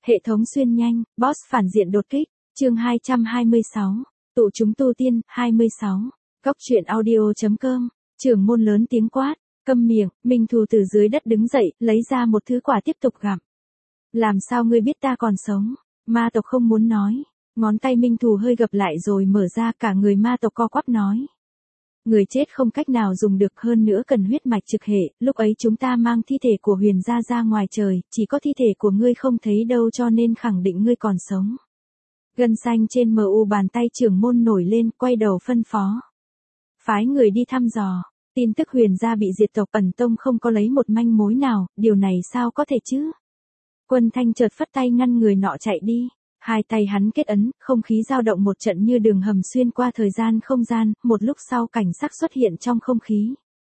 Hệ thống xuyên nhanh, boss phản diện đột kích, chương 226, tụ chúng tu tiên, 26, góc truyện audio.com, trưởng môn lớn tiếng quát, câm miệng, Minh Thù từ dưới đất đứng dậy, lấy ra một thứ quả tiếp tục gặm. Làm sao ngươi biết ta còn sống? Ma tộc không muốn nói, ngón tay Minh Thù hơi gập lại rồi mở ra, cả người ma tộc co quắp nói. Người chết không cách nào dùng được, hơn nữa cần huyết mạch trực hệ, lúc ấy chúng ta mang thi thể của Huyền gia ra ngoài trời, chỉ có thi thể của ngươi không thấy đâu cho nên khẳng định ngươi còn sống. Gân xanh trên mu bàn tay trưởng môn nổi lên, quay đầu phân phó. Phái người đi thăm dò, tin tức Huyền gia bị diệt tộc, ẩn tông không có lấy một manh mối nào, điều này sao có thể chứ? Quân Thanh chợt phất tay ngăn người nọ chạy đi. Hai tay hắn kết ấn, không khí dao động một trận như đường hầm xuyên qua thời gian không gian, một lúc sau cảnh sắc xuất hiện trong không khí.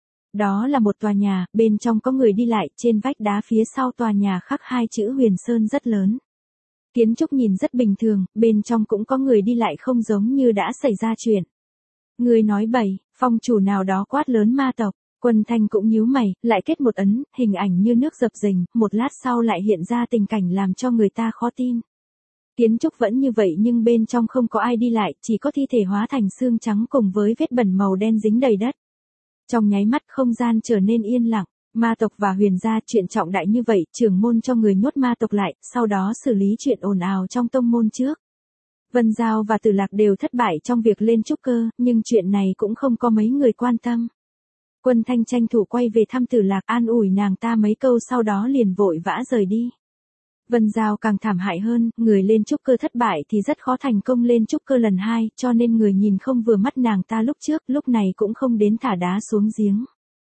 Đó là một tòa nhà, bên trong có người đi lại, trên vách đá phía sau tòa nhà khắc hai chữ Huyền Sơn rất lớn. Kiến trúc nhìn rất bình thường, bên trong cũng có người đi lại không giống như đã xảy ra chuyện. Người nói bậy, phong chủ nào đó quát lớn ma tộc. Quân Thanh cũng nhíu mày, lại kết một ấn, hình ảnh như nước dập dềnh, một lát sau lại hiện ra tình cảnh làm cho người ta khó tin. Kiến trúc vẫn như vậy nhưng bên trong không có ai đi lại, chỉ có thi thể hóa thành xương trắng cùng với vết bẩn màu đen dính đầy đất. Trong nháy mắt không gian trở nên yên lặng, ma tộc và Huyền gia chuyện trọng đại như vậy, trưởng môn cho người nhốt ma tộc lại, sau đó xử lý chuyện ồn ào trong tông môn trước. Vân Giao và Tử Lạc đều thất bại trong việc lên trúc cơ, nhưng chuyện này cũng không có mấy người quan tâm. Quân Thanh tranh thủ quay về thăm Tử Lạc, an ủi nàng ta mấy câu sau đó liền vội vã rời đi. Vân Giao càng thảm hại hơn, người lên trúc cơ thất bại thì rất khó thành công lên trúc cơ lần hai, cho nên người nhìn không vừa mắt nàng ta lúc trước, lúc này cũng không đến thả đá xuống giếng.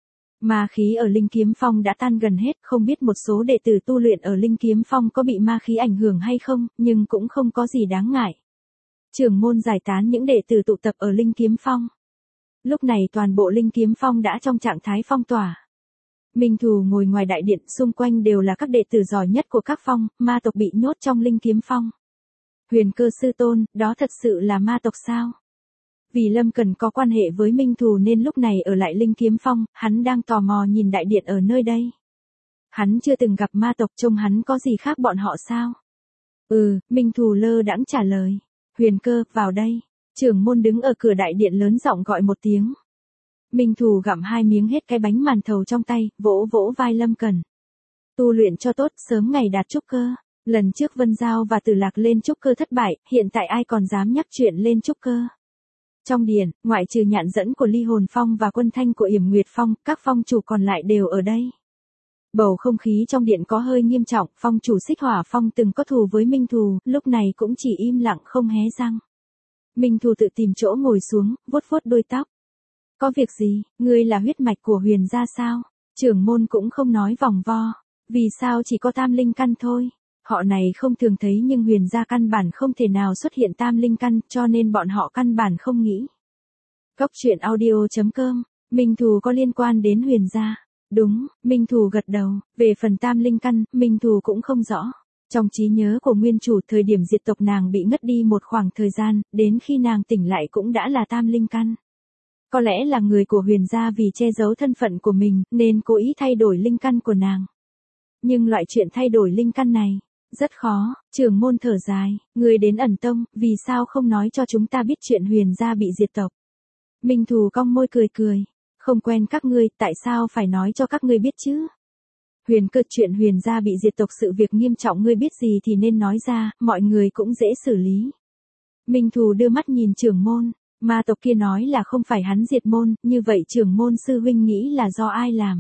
Ma khí ở Linh Kiếm Phong đã tan gần hết, không biết một số đệ tử tu luyện ở Linh Kiếm Phong có bị ma khí ảnh hưởng hay không, nhưng cũng không có gì đáng ngại. Trưởng môn giải tán những đệ tử tụ tập ở Linh Kiếm Phong. Lúc này toàn bộ Linh Kiếm Phong đã trong trạng thái phong tỏa. Minh Thù ngồi ngoài đại điện, xung quanh đều là các đệ tử giỏi nhất của các phong, ma tộc bị nhốt trong Linh Kiếm Phong. Huyền Cơ sư tôn, đó thật sự là ma tộc sao? Vì Lâm Cần có quan hệ với Minh Thù nên lúc này ở lại Linh Kiếm Phong, hắn đang tò mò nhìn đại điện ở nơi đây. Hắn chưa từng gặp ma tộc, trông hắn có gì khác bọn họ sao? Minh Thù lơ đãng trả lời. Huyền Cơ, vào đây. Trưởng môn đứng ở cửa đại điện lớn giọng gọi một tiếng. Minh Thù gặm hai miếng hết cái bánh màn thầu trong tay, vỗ vỗ vai Lâm Cần. Tu luyện cho tốt, sớm ngày đạt trúc cơ. Lần trước Vân Giao và Tử Lạc lên trúc cơ thất bại, hiện tại ai còn dám nhắc chuyện lên trúc cơ. Trong điện, ngoại trừ nhạn dẫn của Ly Hồn Phong và Quân Thanh của Yểm Nguyệt Phong, các phong chủ còn lại đều ở đây. Bầu không khí trong điện có hơi nghiêm trọng, phong chủ Xích Hỏa Phong từng có thù với Minh Thù, lúc này cũng chỉ im lặng không hé răng. Minh Thù tự tìm chỗ ngồi xuống, vuốt vuốt đôi tóc. Có việc gì, ngươi là huyết mạch của Huyền gia sao? Trưởng môn cũng không nói vòng vo. Vì sao chỉ có tam linh căn thôi? Họ này không thường thấy nhưng Huyền gia căn bản không thể nào xuất hiện tam linh căn, cho nên bọn họ căn bản không nghĩ. Góc truyện audio.com, Minh Thù có liên quan đến Huyền gia. Đúng, Minh Thù gật đầu, về phần tam linh căn, Minh Thù cũng không rõ. Trong trí nhớ của nguyên chủ, thời điểm diệt tộc nàng bị ngất đi một khoảng thời gian, đến khi nàng tỉnh lại cũng đã là tam linh căn. Có lẽ là người của Huyền gia vì che giấu thân phận của mình, nên cố ý thay đổi linh căn của nàng. Nhưng loại chuyện thay đổi linh căn này, rất khó, trưởng môn thở dài, người đến ẩn tông, vì sao không nói cho chúng ta biết chuyện Huyền gia bị diệt tộc. Minh Thù cong môi cười cười, không quen các ngươi, tại sao phải nói cho các ngươi biết chứ? Huyền Cơ, chuyện Huyền gia bị diệt tộc sự việc nghiêm trọng, ngươi biết gì thì nên nói ra, mọi người cũng dễ xử lý. Minh Thù đưa mắt nhìn trưởng môn. Ma tộc kia nói là không phải hắn diệt môn, như vậy trưởng môn sư huynh nghĩ là do ai làm.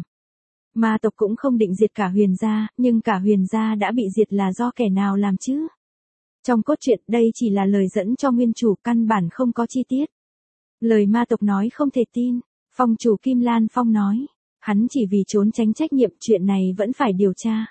Ma tộc cũng không định diệt cả Huyền gia, nhưng cả Huyền gia đã bị diệt là do kẻ nào làm chứ? Trong cốt truyện đây chỉ là lời dẫn cho nguyên chủ, căn bản không có chi tiết. Lời ma tộc nói không thể tin, phong chủ Kim Lan Phong nói, hắn chỉ vì trốn tránh trách nhiệm, chuyện này vẫn phải điều tra.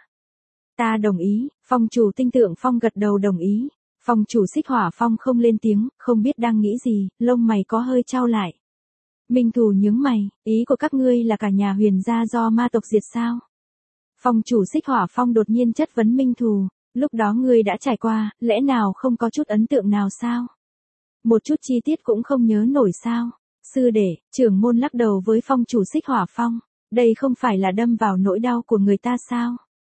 Ta đồng ý, phong chủ Tinh Tượng Phong gật đầu đồng ý. Phong chủ Xích Hỏa Phong không lên tiếng, không biết đang nghĩ gì, lông mày có hơi chau lại. Minh Thù nhướng mày, ý của các ngươi là cả nhà Huyền gia do ma tộc diệt sao? Phong chủ Xích Hỏa Phong đột nhiên chất vấn Minh Thù, lúc đó ngươi đã trải qua, lẽ nào không có chút ấn tượng nào sao? Một chút chi tiết cũng không nhớ nổi sao? Sư đệ, trưởng môn lắc đầu với phong chủ Xích Hỏa Phong, đây không phải là đâm vào nỗi đau của người ta sao?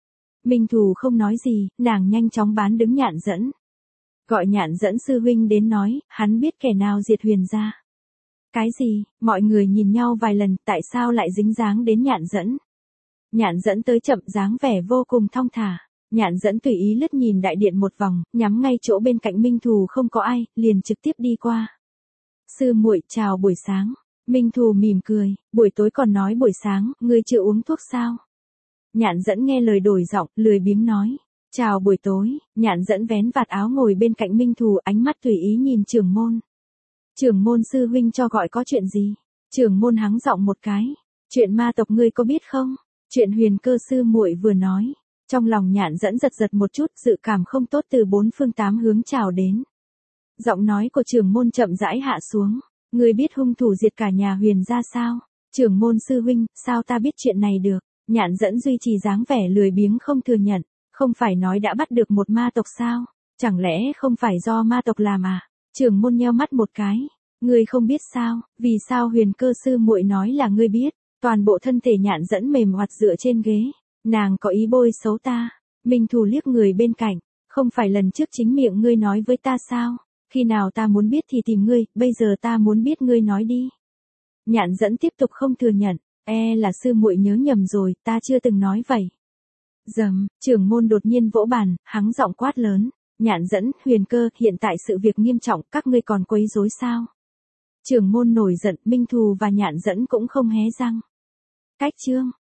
Minh Thù không nói gì, nàng nhanh chóng bán đứng Nhạn Dẫn. Gọi Nhạn Dẫn sư huynh đến nói, hắn biết kẻ nào diệt Huyền gia. Cái gì? Mọi người nhìn nhau vài lần, tại sao lại dính dáng đến Nhạn Dẫn? Nhạn Dẫn tới chậm, dáng vẻ vô cùng thong thả. Nhạn Dẫn tùy ý lướt nhìn đại điện một vòng, nhắm ngay chỗ bên cạnh Minh Thù không có ai, liền trực tiếp đi qua. Sư muội, chào buổi sáng. Minh Thù mỉm cười, buổi tối còn nói buổi sáng, ngươi chưa uống thuốc sao? Nhạn Dẫn nghe lời đổi giọng, lười biếng nói. Chào buổi tối. Nhạn Dẫn vén vạt áo ngồi bên cạnh Minh Thù, ánh mắt tùy ý nhìn trưởng môn. Trưởng môn sư huynh cho gọi có chuyện gì? Trưởng môn hắng giọng một cái. Chuyện ma tộc ngươi có biết không? Chuyện Huyền Cơ sư muội vừa nói. Trong lòng Nhạn Dẫn giật giật một chút, dự cảm không tốt từ bốn phương tám hướng trào đến. Giọng nói của trưởng môn chậm rãi hạ xuống. Ngươi biết hung thủ diệt cả nhà Huyền gia sao? Trưởng môn sư huynh, sao ta biết chuyện này được? Nhạn Dẫn duy trì dáng vẻ lười biếng không thừa nhận. Không phải nói đã bắt được một ma tộc sao? Chẳng lẽ không phải do ma tộc làm à? Trưởng môn nheo mắt một cái. Ngươi không biết sao? Vì sao Huyền Cơ sư muội nói là ngươi biết? Toàn bộ thân thể Nhạn Dẫn mềm hoạt dựa trên ghế. Nàng có ý bôi xấu ta. Minh Thù liếc người bên cạnh. Không phải lần trước chính miệng ngươi nói với ta sao? Khi nào ta muốn biết thì tìm ngươi, bây giờ ta muốn biết ngươi nói đi. Nhạn Dẫn tiếp tục không thừa nhận. Là sư muội nhớ nhầm rồi, ta chưa từng nói vậy. Dầm, trưởng môn đột nhiên vỗ bàn, hắng giọng quát lớn. Nhạn Dẫn, Huyền Cơ, hiện tại sự việc nghiêm trọng, các ngươi còn quấy rối sao? Trưởng môn nổi giận, Minh Thù và Nhạn Dẫn cũng không hé răng. Cách chương.